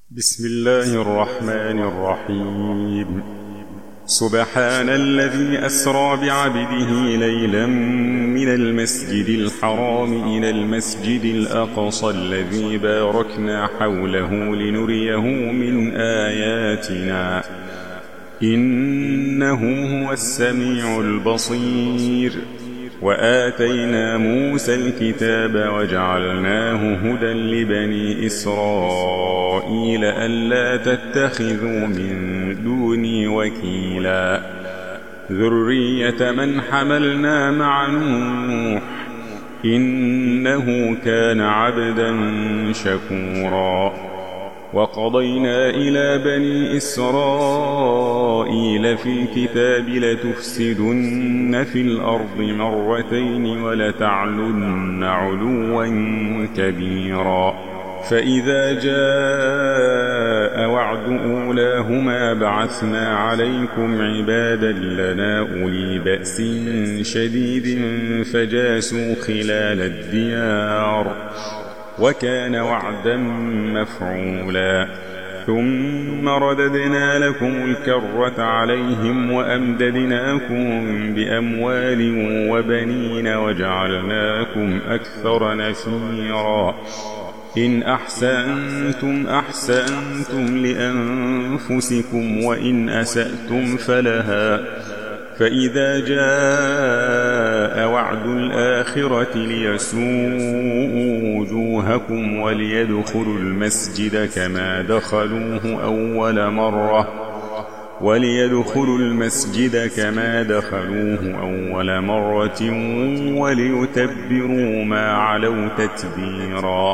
بسم الله الرحمن الرحيم. سبحان الذي أسرى بعبده ليلا من المسجد الحرام إلى المسجد الأقصى الذي باركنا حوله لنريه من آياتنا إنه هو السميع البصير. وآتينا موسى الكتاب وجعلناه هدى لبني إسرائيل ألا تتخذوا من دوني وكيلا ذرية من حملنا مع نوح إنه كان عبدا شكورا. وقضينا إلى بني إسرائيل في الكتاب لتفسدن في الأرض مرتين ولتعلن علوا كبيرا. فإذا جاء وعد أولاهما بعثنا عليكم عبادا لنا أولي بأس شديد فجاسوا خلال الديار وكان وعدا مفعولا. ثم رددنا لكم الكرة عليهم وأمددناكم بأموال وبنين وجعلناكم أكثر نفيرا. إن أحسنتم أحسنتم لأنفسكم وإن أسأتم فلها. فإذا جاء وعد الآخرة ليسوءوا وجوهكم وليدخلوا المسجد كما دخلوه أول مرة وليتبروا ما علوا تتبيرا.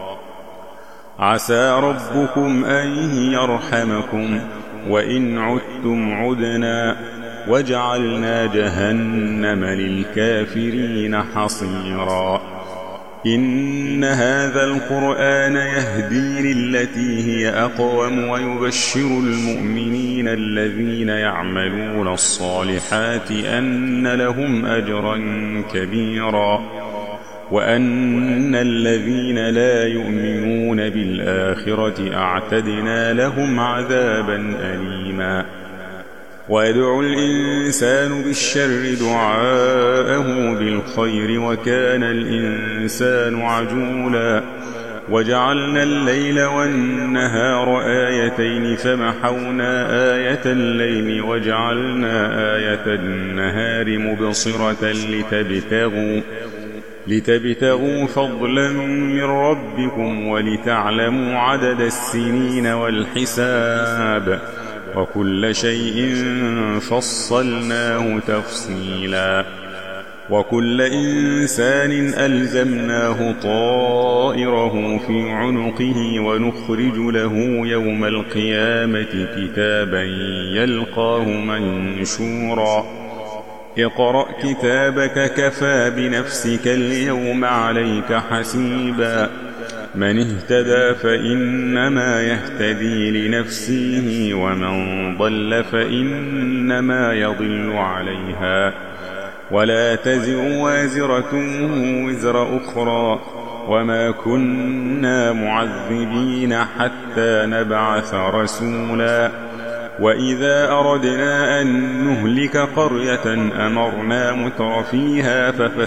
عسى ربكم أن يرحمكم وإن عدتم عدنا وجعلنا جهنم للكافرين حصيرا. إن هذا القرآن يهدي للتي هي أقوم ويبشر المؤمنين الذين يعملون الصالحات أن لهم أجرا كبيرا وأن الذين لا يؤمنون بالآخرة أعتدنا لهم عذابا أليما. ويدعو الإنسان بالشر دعاءه بالخير وكان الإنسان عجولا. وجعلنا الليل والنهار آيتين فمحونا آية الليل وجعلنا آية النهار مبصرة لتبتغوا فضلا من ربكم ولتعلموا عدد السنين والحساب وكل شيء فصلناه تفصيلا. وكل إنسان ألزمناه طائره في عنقه ونخرج له يوم القيامة كتابا يلقاه منشورا. اقرأ كتابك كفى بنفسك اليوم عليك حسيبا. من اهتدى فإنما يهتدي لنفسه ومن ضل فإنما يضل عليها ولا تزر وازرة وزر أخرى وما كنا معذبين حتى نبعث رسولا. وإذا أردنا أن نهلك قرية أمرنا مترفيها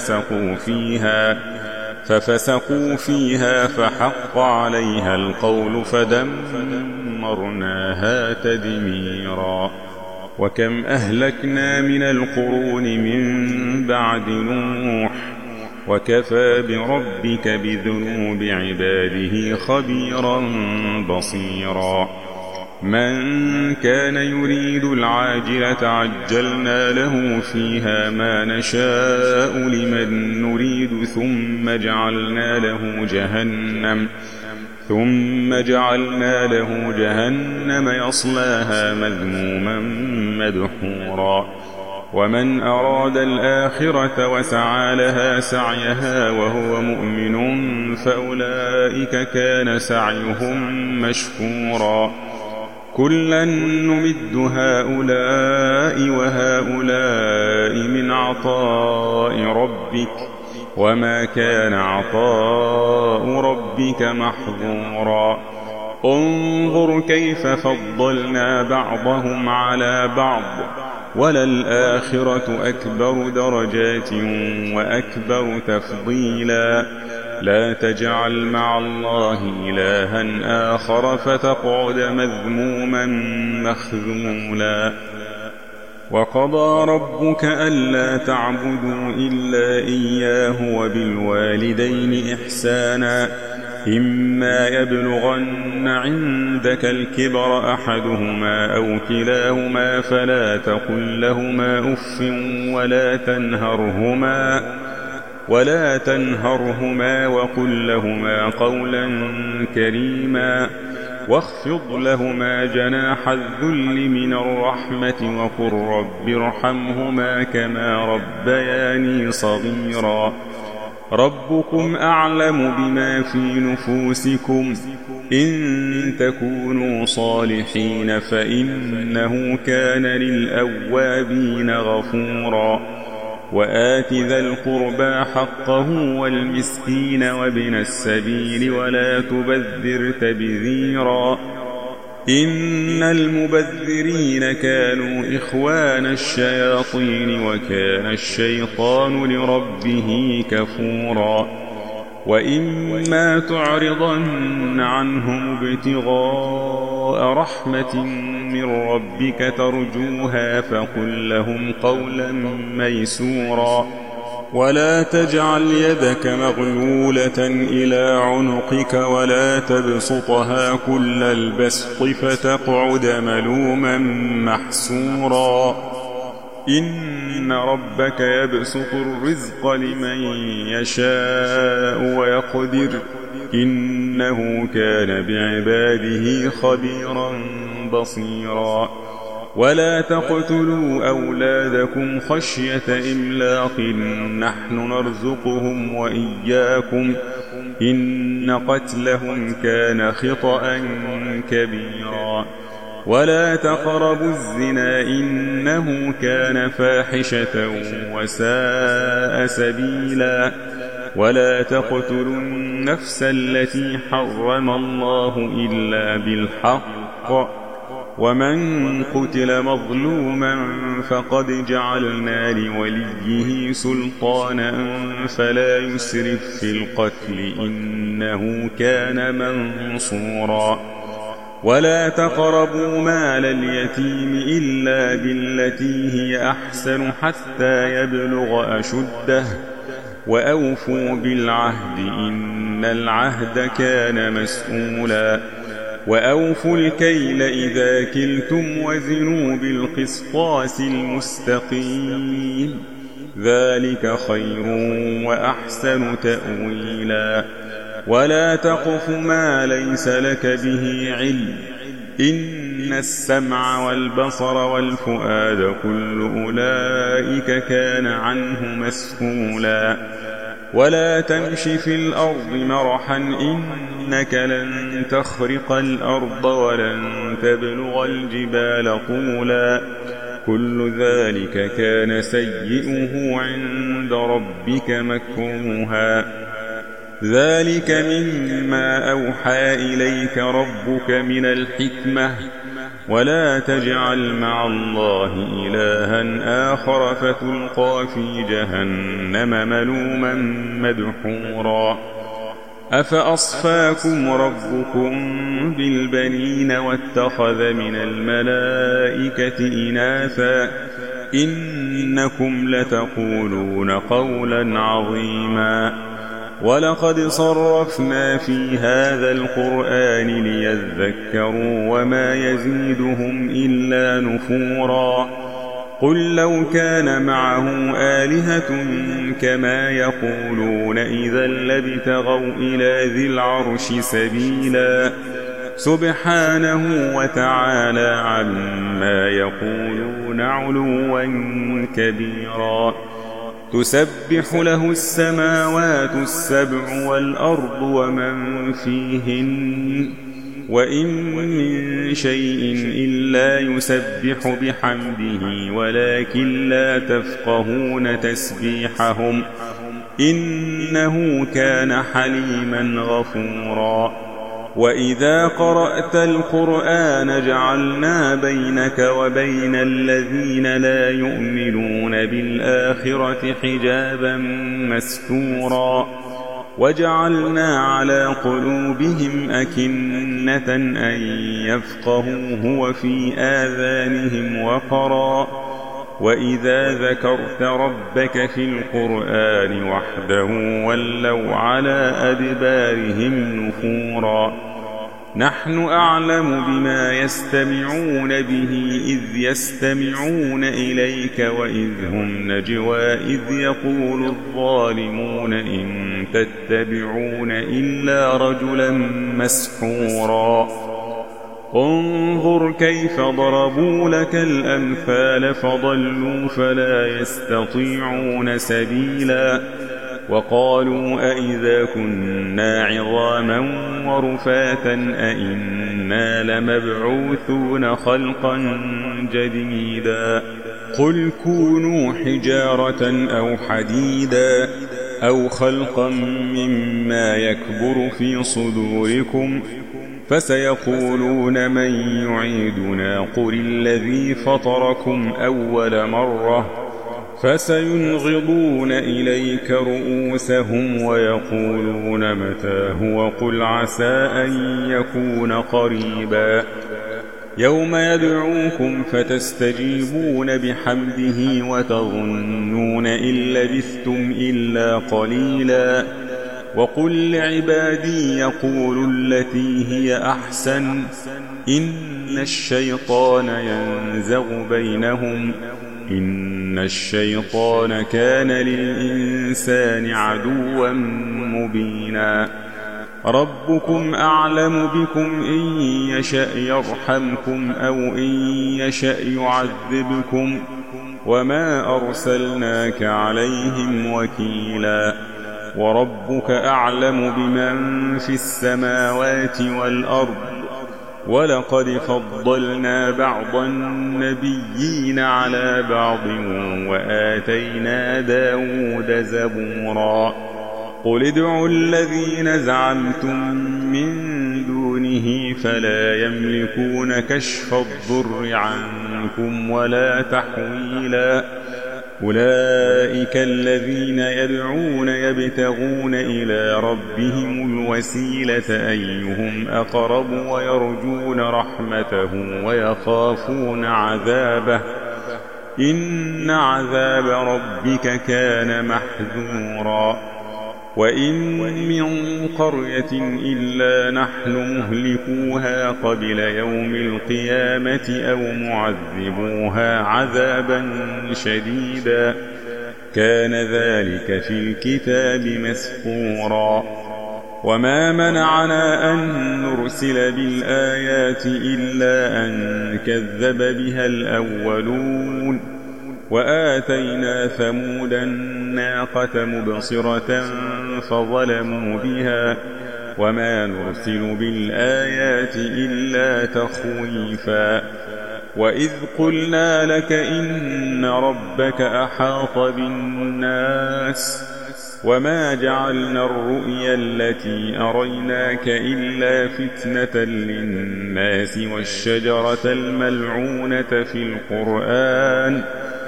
ففسقوا فيها فحق عليها القول فدمرناها تدميرا. وكم أهلكنا من القرون من بعد نوح وكفى بربك بذنوب عباده خبيرا بصيرا. من كان يريد العاجلة عجلنا له فيها ما نشاء لمن نريد ثم جعلنا له جهنم يصلاها مذموما مدحورا. ومن أراد الآخرة وسعى لها سعيها وهو مؤمن فأولئك كان سعيهم مشكورا. كلا نمد هؤلاء وهؤلاء من عطاء ربك وما كان عطاء ربك محظورا انظر كيف فضلنا بعضهم على بعض وللآخرة أكبر درجات وأكبر تفضيلا لا تجعل مع الله إلها آخر فتقعد مذموما مخذولا وقضى ربك ألا تعبدوا إلا إياه وبالوالدين إحسانا إما يبلغن عندك الكبر أحدهما أو كلاهما فلا تقل لهما أف ولا تنهرهما وقل لهما قولا كريما واخفض لهما جناح الذل من الرحمة وقل رب ارحمهما كما ربياني صغيرا ربكم أعلم بما في نفوسكم إن تكونوا صالحين فإنه كان للأوابين غفورا وآت ذا القربى حقه والمسكين وابن السبيل ولا تبذر تبذيرا إن المبذرين كانوا إخوان الشياطين وكان الشيطان لربه كفورا وإما تعرضن عنهم ابتغاء رحمة من ربك ترجوها فقل لهم قولا ميسورا ولا تجعل يدك مغلولة إلى عنقك ولا تبسطها كل البسط فتقعد ملوما محسورا إن ربك يبسط الرزق لمن يشاء ويقدر إنه كان بعباده خبيرا بصيرا ولا تقتلوا أولادكم خشية إملاق نحن نرزقهم وإياكم إن قتلهم كان خطأ كبيرا ولا تقربوا الزنا إنه كان فاحشة وساء سبيلا ولا تقتلوا النفس التي حرم الله إلا بالحق ومن قتل مظلوما فقد جعلنا لوليه سلطانا فلا يسرف في القتل إنه كان منصورا ولا تقربوا مال اليتيم إلا بالتي هي أحسن حتى يبلغ أشده وأوفوا بالعهد إن العهد كان مسؤولا وأوفوا الكيل إذا كلتم وزنوا بالقسطاس المستقيم ذلك خير وأحسن تأويلا ولا تقف ما ليس لك به علم إن السمع والبصر والفؤاد كل أولئك كان عنه مسؤولا ولا تمش في الأرض مرحا إنك لن تخرق الأرض ولن تبلغ الجبال طولا كل ذلك كان سيئه عند ربك مكروها ذلك مما أوحى إليك ربك من الحكمة ولا تجعل مع الله إلها آخر فتلقى في جهنم ملوما مدحورا أفأصفاكم ربكم بالبنين واتخذ من الملائكة إناثا إنكم لتقولون قولا عظيما ولقد صرفنا في هذا القرآن ليذكروا وما يزيدهم إلا نفورا قل لو كان معه آلهة كما يقولون إذا لابتغوا إلى ذي العرش سبيلا سبحانه وتعالى عما يقولون علوا كبيرا تسبح له السماوات السبع والأرض ومن فيهن وإن من شيء إلا يسبح بحمده ولكن لا تفقهون وإذا قرأت القرآن جعلنا بينك وبين الذين لا يؤمنون بالآخرة حجابا مستورا وجعلنا على قلوبهم أكنة أن يفقهوه وفي آذانهم وقرا وإذا ذكرت ربك في القرآن وحده ولوا على أدبارهم نفورا نحن أعلم بما يستمعون به إذ يستمعون إليك وإذ هم نجوى إذ يقول الظالمون إن تتبعون إلا رجلا مسحورا انظر كيف ضربوا لك الأمثال فضلوا فلا يستطيعون سبيلا وقالوا أئذا كنا عظاما ورفاتا أئنا لمبعوثون خلقا جديدا قل كونوا حجارة أو حديدا أو خلقا مما يكبر في صدوركم فسيقولون من يعيدنا قل الذي فطركم أول مرة فسينغضون إليك رؤوسهم ويقولون متى هو قل عسى أن يكون قريبا يوم يدعوكم فتستجيبون بحمده وتظنون إن لبثتم إلا قليلا وقل لعبادي يقولوا التي هي أحسن إن الشيطان ينزغ بينهم إن الشيطان كان للإنسان عدوا مبينا ربكم أعلم بكم إن يشأ يرحمكم أو إن يشأ يعذبكم وما أرسلناك عليهم وكيلا وربك أعلم بمن في السماوات والأرض ولقد فضلنا بعض النبيين على بعض وآتينا داود زبورا قل ادعوا الذين زعمتم من دونه فلا يملكون كشف الضر عنكم ولا تحويلا أولئك الذين يدعون يبتغون إلى ربهم الوسيلة أيهم أقرب ويرجون رحمته ويخافون عذابه إن عذاب ربك كان محذورا وإن من قرية إلا نحن مهلكوها قبل يوم القيامة أو معذبوها عذابا شديدا كان ذلك في الكتاب مسطورا وما منعنا أن نرسل بالآيات إلا أن كذب بها الأولون وآتينا ثمود الناقة مبصرة فظلموا بها وما نرسل بالآيات إلا تخويفا وإذ قلنا لك إن ربك أحاط بالناس وما جعلنا الرؤيا التي أريناك إلا فتنة للناس والشجرة الملعونة في القرآن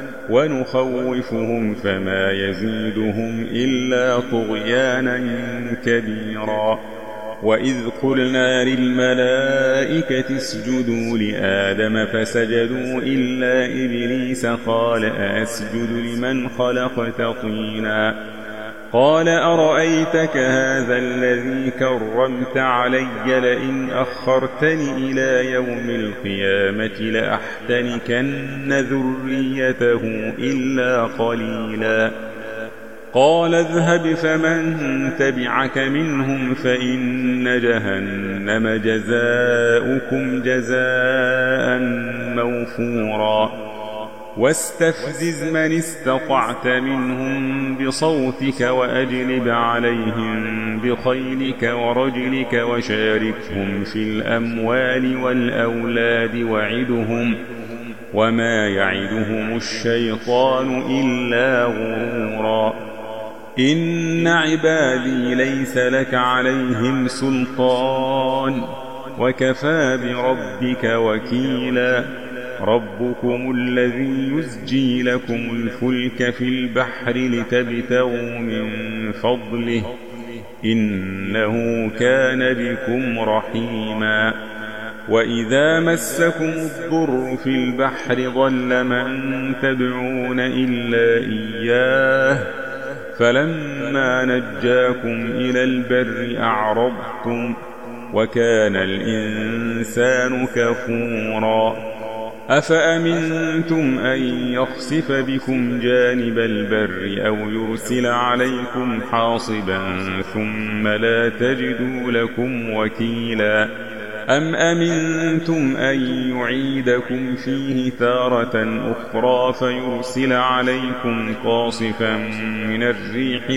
ونخوفهم فما يزيدهم إلا طغيانا كبيرا وإذ قلنا للملائكة اسجدوا لآدم فسجدوا إلا إبليس قال أسجد لمن خلقت طينا قال أرأيتك هذا الذي كرمت علي لئن أخرتني إلى يوم القيامة لأحتنكن ذريته إلا قليلا قال اذهب فمن تبعك منهم فإن جهنم جزاؤكم جزاء موفورا واستفزز من استطعت منهم بصوتك وأجلب عليهم بخيلك ورجلك وشاركهم في الأموال والأولاد وعدهم وما يعدهم الشيطان إلا غرورا إن عبادي ليس لك عليهم سلطان وكفى بربك وكيلا ربكم الذي يزجي لكم الفلك في البحر لتبتغوا من فضله إنه كان بكم رحيما وإذا مسكم الضر في البحر ضل من تدعون إلا إياه فلما نجاكم إلى البر أعرضتم وكان الإنسان كفورا أفأمنتم أن يخسف بكم جانب البر أو يرسل عليكم حاصبا ثم لا تجدوا لكم وكيلا أم أمنتم أن يعيدكم فيه تارة أخرى فيرسل عليكم قاصفا من الريح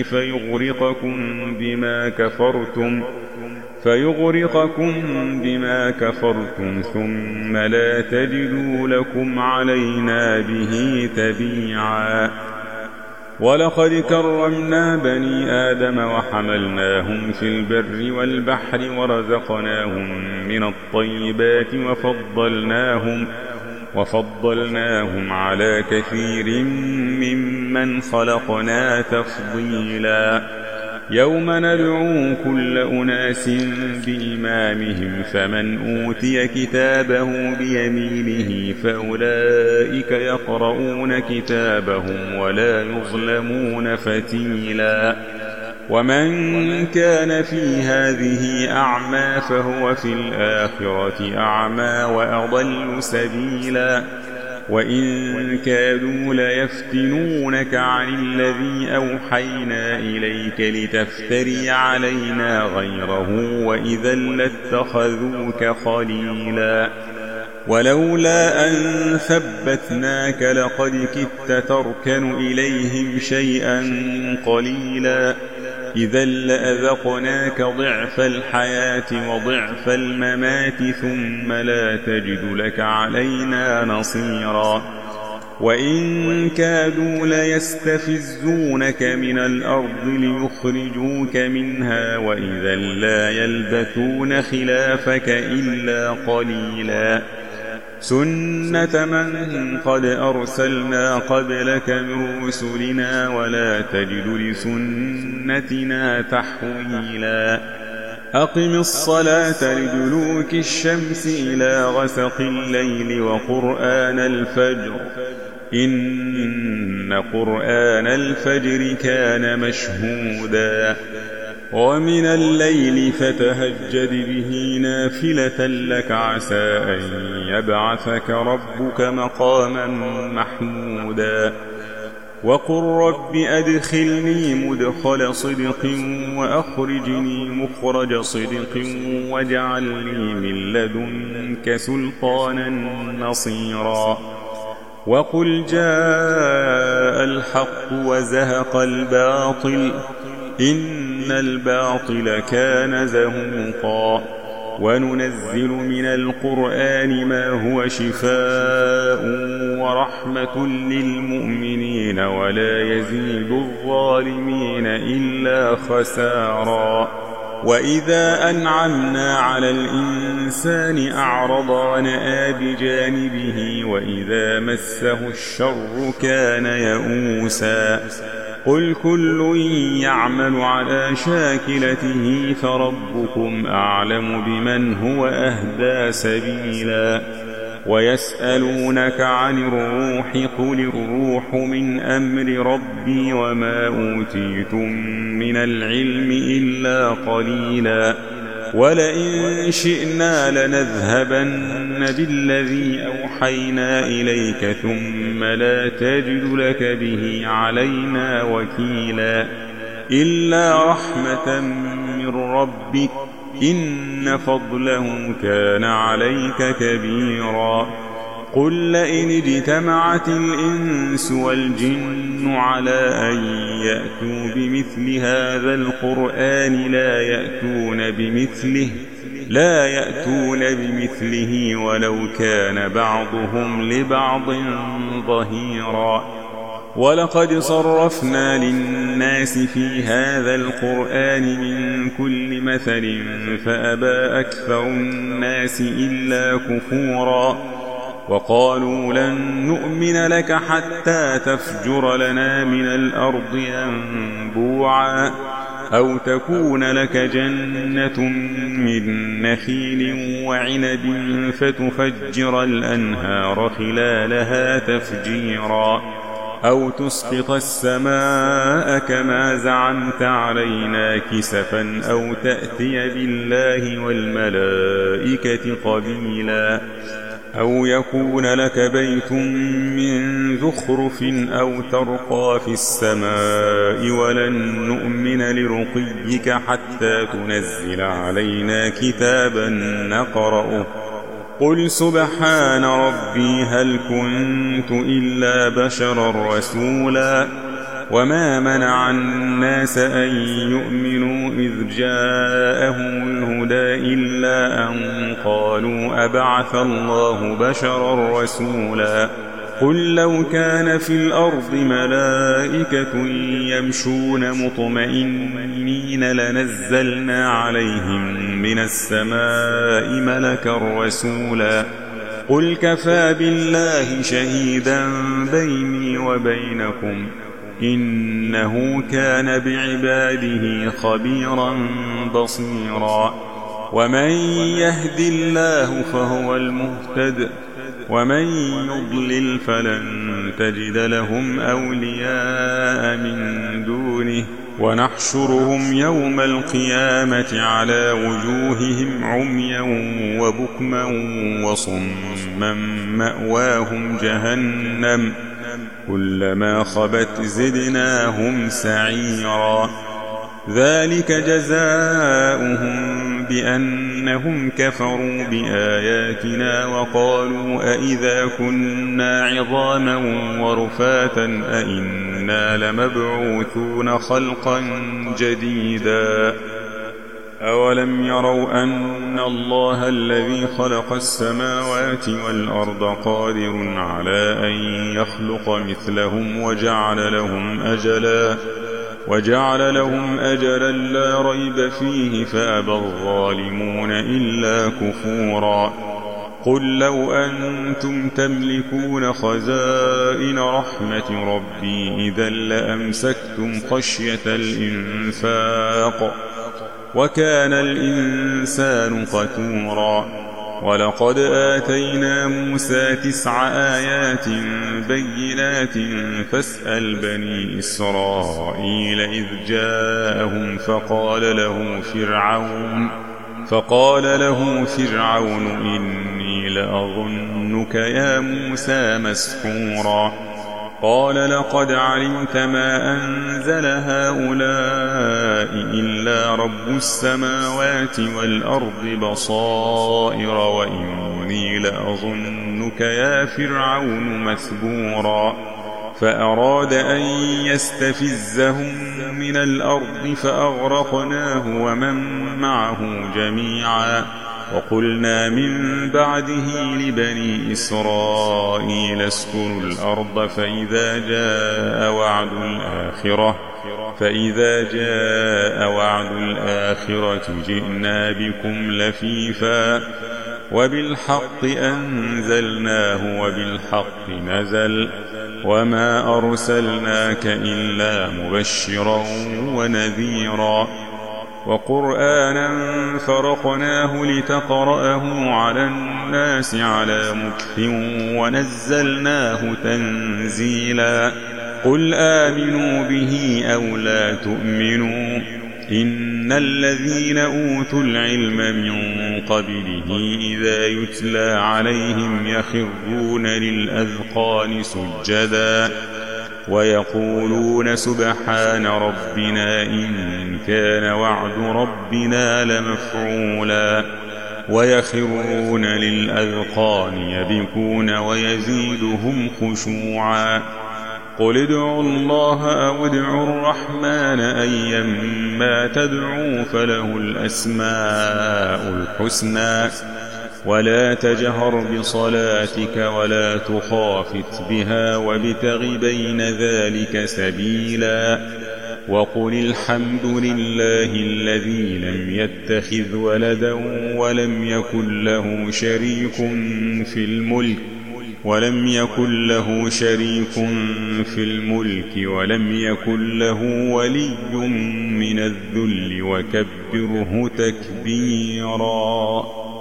فيغرقكم بما كفرتم ثم لا تجدوا لكم علينا به تبيعا ولقد كرمنا بني آدم وحملناهم في البر والبحر ورزقناهم من الطيبات وفضلناهم على كثير ممن خلقنا تفضيلا يوم ندعو كل أناس بإمامهم فمن أوتي كتابه بيمينه فأولئك يقرؤون كتابهم ولا يظلمون فتيلا ومن كان في هذه أعمى فهو في الآخرة أعمى وأضل سبيلا وإن كادوا ليفتنونك عن الذي أوحينا إليك لتفتري علينا غيره وإذا لاتخذوك خليلا ولولا أن ثبتناك لقد كدت تركن إليهم شيئا قليلا إذا لأذقناك ضعف الحياة وضعف الممات ثم لا تجد لك علينا نصيرا وإن كادوا ليستفزونك من الأرض ليخرجوك منها وإذا لا يلبثون خلافك إلا قليلا سنة من قد أرسلنا قبلك من رسلنا ولا تجد لسنتنا تحويلا أقم الصلاة لدلوك الشمس إلى غسق الليل وقرآن الفجر إن قرآن الفجر كان مشهودا ومن الليل فتهجد به نافلة لك عسى أن يبعثك ربك مقاما محمودا وقل رب أدخلني مدخل صدق وأخرجني مخرج صدق واجعل لي من لدنك سلطانا نصيرا وقل جاء الحق وزهق الباطل إن الباطل كان زهوقا وننزل من القرآن ما هو شفاء ورحمة للمؤمنين ولا يزيد الظالمين إلا خسارا وإذا أنعمنا على الإنسان أعرض ونأى بجانبه وإذا مسه الشر كان يئوسا قل كل يعمل على شاكلته فربكم أعلم بمن هو أهدى سبيلا ويسألونك عن الروح قل الروح من أمر ربي وما أوتيتم من العلم إلا قليلا ولئن شئنا لنذهبن بالذي أوحينا إليك ثم لا تجد لك به علينا وكيلا إلا رحمة من ربك إن فضله كان عليك كبيرا قل لئن اجتمعت الإنس والجن على أن يأتوا بمثل هذا القرآن لا يأتون بمثله ولو كان بعضهم لبعض ظهيرا ولقد صرفنا للناس في هذا القرآن من كل مثل فأبى أكثر الناس إلا كفورا وقالوا لن نؤمن لك حتى تفجر لنا من الأرض ينبوعا أو تكون لك جنة من نخيل وعنب فتفجر الأنهار خلالها تفجيرا أو تسقط السماء كما زعمت علينا كسفا أو تأتي بالله والملائكة قبيلا أو يكون لك بيت من زخرف أو ترقى في السماء ولن نؤمن لرقيك حتى تنزل علينا كتابا نقرأه قل سبحان ربي هل كنت إلا بشرا رسولا وما منع الناس أن يؤمنوا إذ جاءهم الهدى إلا أن قالوا أبعث الله بشرا رسولا قل لو كان في الأرض ملائكة يمشون مطمئنين لنزلنا عليهم من السماء ملكا رسولا قل كفى بالله شهيدا بيني وبينكم إنه كان بعباده خبيرا بصيرا ومن يهد الله فهو المهتد ومن يضلل فلن تجد لهم أولياء من دونه ونحشرهم يوم القيامة على وجوههم عميا وبكما وصما مأواهم جهنم كلما خبت زدناهم سعيرا ذلك جزاؤهم بأنهم كفروا بآياتنا وقالوا أئذا كنا عظاما ورفاتا أئنا لمبعوثون خلقا جديدا أولم يروا أن الله الذي خلق السماوات والأرض قادر على أن يخلق مثلهم وجعل لهم أجلا لا ريب فيه فأبى الظالمون إلا كفورا قل لو أنتم تملكون خزائن رحمة ربي إذا لأمسكتم خشية الإنفاق وكان الإنسان قتورا ولقد آتينا موسى 9 آيات بينات فاسأل بني إسرائيل إذ جاءهم فقال له فرعون إني لأظنك يا موسى مسحورا قال لقد علمت ما أنزل هؤلاء إلا رب السماوات والأرض بصائر وإني لأظنك يا فرعون مثبورا فأراد أن يستفزهم من الأرض فأغرقناه ومن معه جميعا وقلنا من بعده لبني إسرائيل اسكنوا الأرض فإذا جاء وعد الآخرة جئنا بكم لفيفا وبالحق أنزلناه وبالحق نزل وما أرسلناك إلا مبشرا ونذيرا وقرآنا فرقناه لتقرأه على الناس على مكث ونزلناه تنزيلا قل آمنوا به أو لا تؤمنوا إن الذين أوتوا العلم من قبله إذا يتلى عليهم يخرون للأذقان سجدا ويقولون سبحان ربنا إن كان وعد ربنا لمفعولا ويخرون للأذقان يبكون ويزيدهم خشوعا قل ادعوا الله أو ادعوا الرحمن أيما تدعوا فله الأسماء الحسنى ولا تجهر بصلاتك ولا تخافت بها وابتغ بين ذلك سبيلا وقل الحمد لله الذي لم يتخذ ولدا ولم يكن له شريك في الملك ولم يكن له ولي من الذل وكبره تكبيرا.